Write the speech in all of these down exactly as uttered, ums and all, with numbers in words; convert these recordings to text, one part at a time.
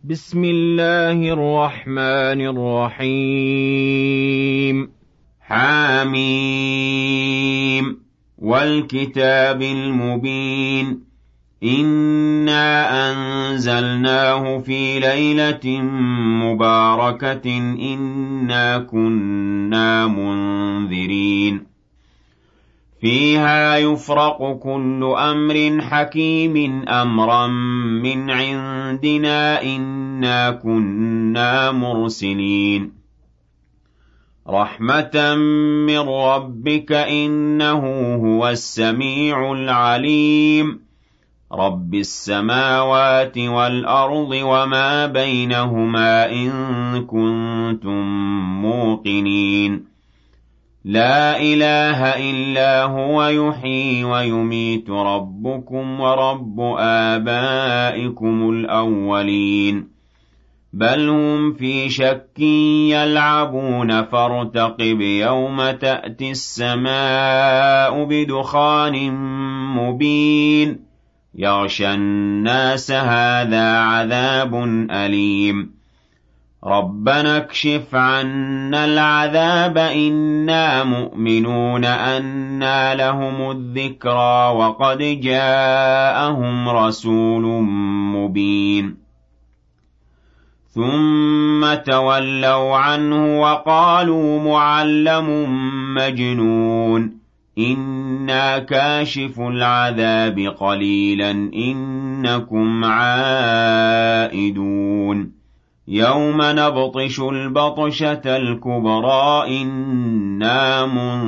بسم الله الرحمن الرحيم حاميم والكتاب المبين إنا أنزلناه في ليلة مباركة إنا كنا منذرين فيها يفرق كل أمر حكيم أمرا من عندنا إنا كنا مرسلين رحمة من ربك إنه هو السميع العليم رب السماوات والأرض وما بينهما إن كنتم موقنين لا إله إلا هو يحيي ويميت ربكم ورب آبائكم الأولين بل هم في شك يلعبون فارتقب يوم تأتي السماء بدخان مبين يغشى الناس هذا عذاب أليم ربنا اكشف عنا العذاب إنا مؤمنون أنى لهم الذكرى وقد جاءهم رسول مبين ثم تولوا عنه وقالوا معلم مجنون إنا كاشف العذاب قليلا إنكم عائدون يوم نبطش البطشة الكبرى إنا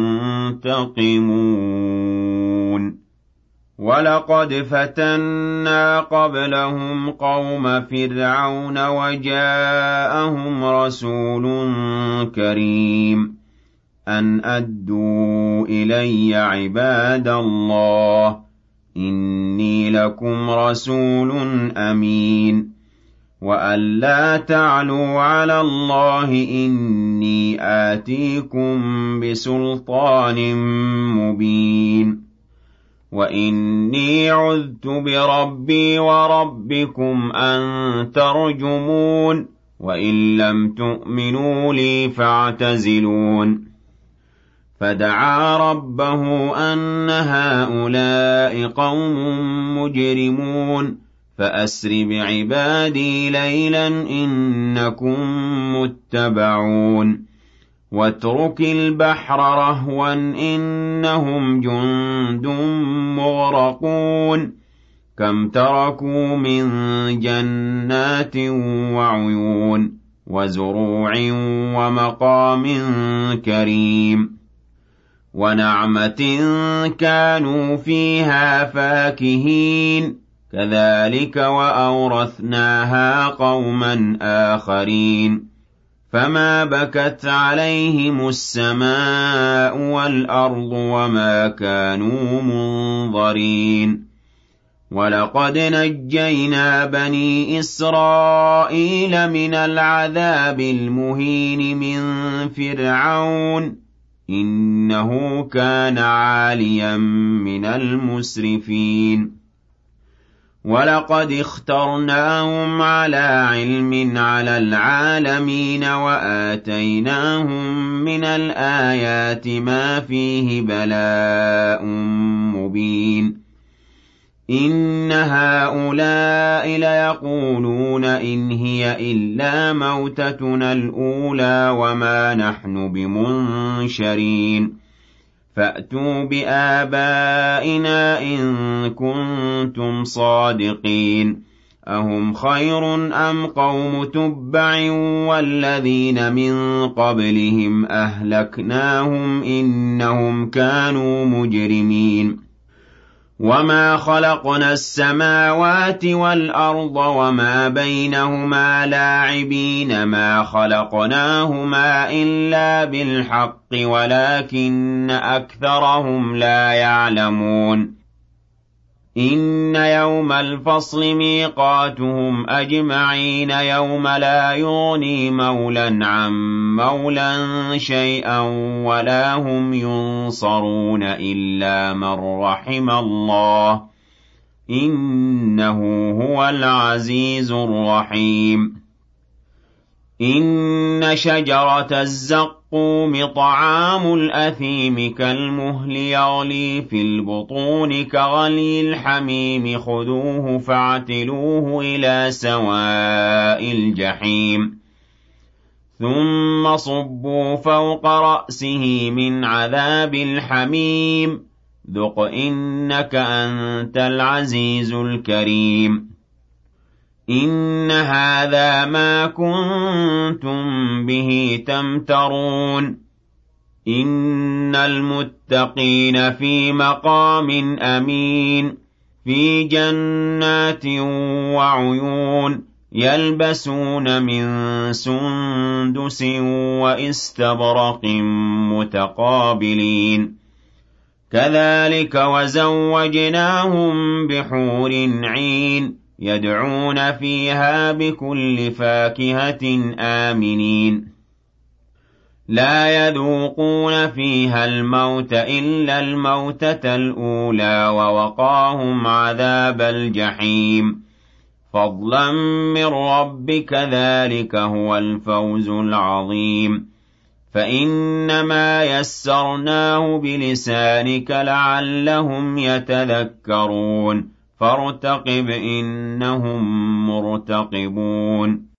منتقمون ولقد فتنا قبلهم قوم فرعون وجاءهم رسول كريم أن أدوا إلي عباد الله إني لكم رسول أمين وأن لا تعلوا على الله إني آتيكم بسلطان مبين وإني عذت بربي وربكم أن ترجمون وإن لم تؤمنوا لي فاعتزلون فدعا ربه أن هؤلاء قوم مجرمون فأسر بعبادي ليلا إنكم متبعون واترك البحر رهوا إنهم جند مغرقون كم تركوا من جنات وعيون وزروع ومقام كريم ونعمة كانوا فيها فاكهين كذلك وأورثناها قوما آخرين فما بكت عليهم السماء والأرض وما كانوا منظرين ولقد نجينا بني إسرائيل من العذاب المهين من فرعون إنه كان عاليا من المسرفين ولقد اخترناهم على علم على العالمين وآتيناهم من الآيات ما فيه بلاء مبين إن هؤلاء ليقولون إن هي إلا موتتنا الأولى وما نحن بمنشرين فأتوا بآبائنا إن كنتم صادقين أهم خير أم قوم تبع والذين من قبلهم أهلكناهم إنهم كانوا مجرمين وما خلقنا السماوات والأرض وما بينهما لاعبين ما خلقناهما إلا بالحق ولكن أكثرهم لا يعلمون إن يوم الفصل ميقاتهم أجمعين يوم لا يغني مولا عن مولا شيئا ولا هم ينصرون إلا من رحم الله إِنَّهُ هُوَ الْعَزِيزُ الرَّحِيمُ إِنَّ شَجَرَتَ الزَّقُّومِ طَعَامُ الْأَثِيمِ كَالْمُهْلِ يَغْلِي فِي الْبُطُونِ كَغَلْيِ الْحَمِيمِ خُذُوهُ فَاعْتِلُوهُ إِلَىٰ سَوَاءِ الْجَحِيمِ ثُمَّ صُبُّوا فَوْقَ رَأْسِهِ مِنْ عَذَابِ الْحَمِيمِ ذُقْ إِنَّكَ أَنتَ الْعَزِيزُ الْكَرِيمُ إِنَّ هَٰذَا مَا كُنتُم بِهِ تَمْتَرُونَ إِنَّ الْمُتَّقِينَ فِي مَقَامٍ أَمِينٍ فِي جَنَّاتٍ وَعُيُونٍ يَلْبَسُونَ مِن سُندُسٍ وَإِسْتَبْرَقٍ مُّتَقَابِلِينَ كَذَٰلِكَ وَزَوَّجْنَاهُم بِحُورٍ عِينٍ يَدْعُونَ فِيهَا بِكُلِّ فَاكِهَةٍ آمِنِينَ لَا يَذُوقُونَ فِيهَا الْمَوْتَ إِلَّا الْمَوْتَةَ الْأُولَىٰ وَوَقَاهُمْ عَذَابَ الْجَحِيمِ فَضْلًا مِّن رَّبِّكَ ۚ ذَٰلِكَ هُوَ الْفَوْزُ الْعَظِيمُ فَإِنَّمَا يَسَّرْنَاهُ بِلِسَانِكَ لَعَلَّهُمْ يَتَذَكَّرُونَ فَارْتَقِبْ إِنَّهُم مُّرْتَقِبُونَ